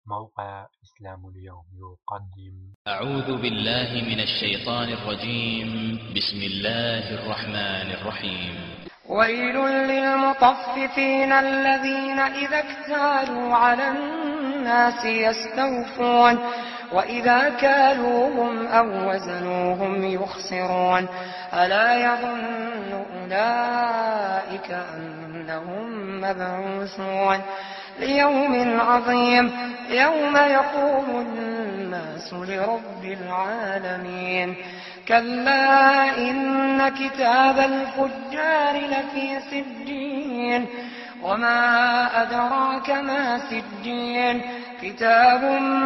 موقع إسلام اليوم يقدم. أعوذ بالله من الشيطان الرجيم. بسم الله الرحمن الرحيم. ويل للمطففين الذين إذا اكتالوا على الناس يستوفون وإذا كالوهم أو وزنوهم يخسرون ألا يظن أولئك أنهم مبعوثون ليوم عظيم يوم يقوم الناس لرب العالمين كلا إن كتاب الفجار لفي سجين وما أدراك ما سجين كتاب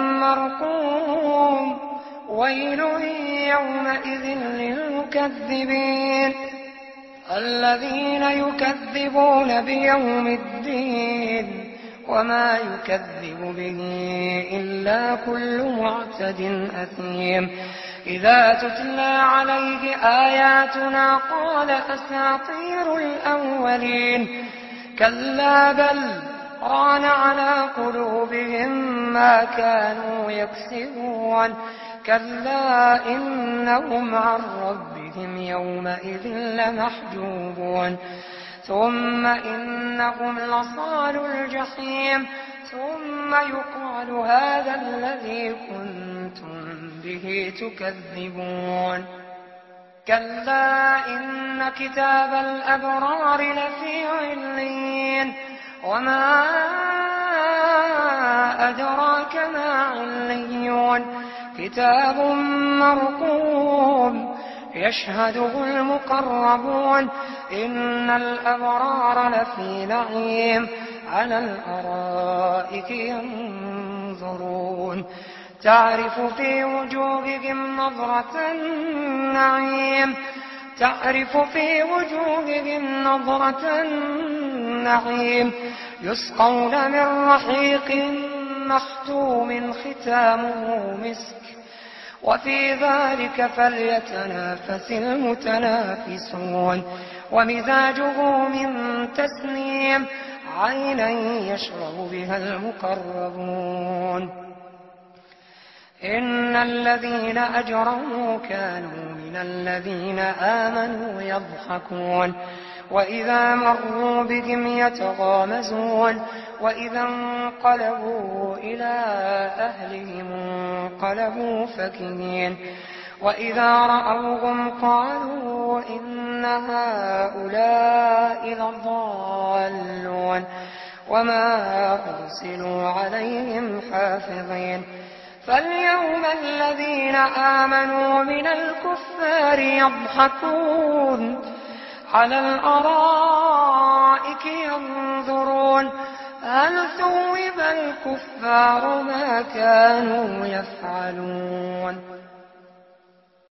مرقوم ويل يومئذ للمكذبين الذين يكذبون بيوم الدين وما يكذب به إلا كل معتد أثيم إذا تتلى عليه آياتنا قال أساطير الأولين كلا بل ران على قلوبهم ما كانوا يكسبون كلا إنهم عن ربهم يومئذ لمحجوبون ثم إنهم لصالوا الجحيم ثم يقال هذا الذي كنتم به تكذبون كلا إن كتاب الأبرار لفي عليين وما أدراك ما عليون كتاب مرقوم يشهده المقربون إن الأبرار لفي نعيم على الأرائك ينظرون تعرف في وجوههم نظرة النعيم يسقون من رحيق مختوم ختامه مسك وفي ذلك فليتنافس المتنافسون ومزاجه من تسنيم عينا يشرب بها المقربون إن الذين أجرموا كانوا من الذين آمنوا يضحكون وإذا مروا بهم يتغامزون وإذا انقلبوا إلى أهلهم انقلبوا فكهين وإذا رأوهم قالوا إن هؤلاء لضالون وما أرسلوا عليهم حافظين فاليوم الذين آمنوا من الكفار يضحكون على الأرائك ينظرون هل ثوب الكفار ما كانوا يفعلون.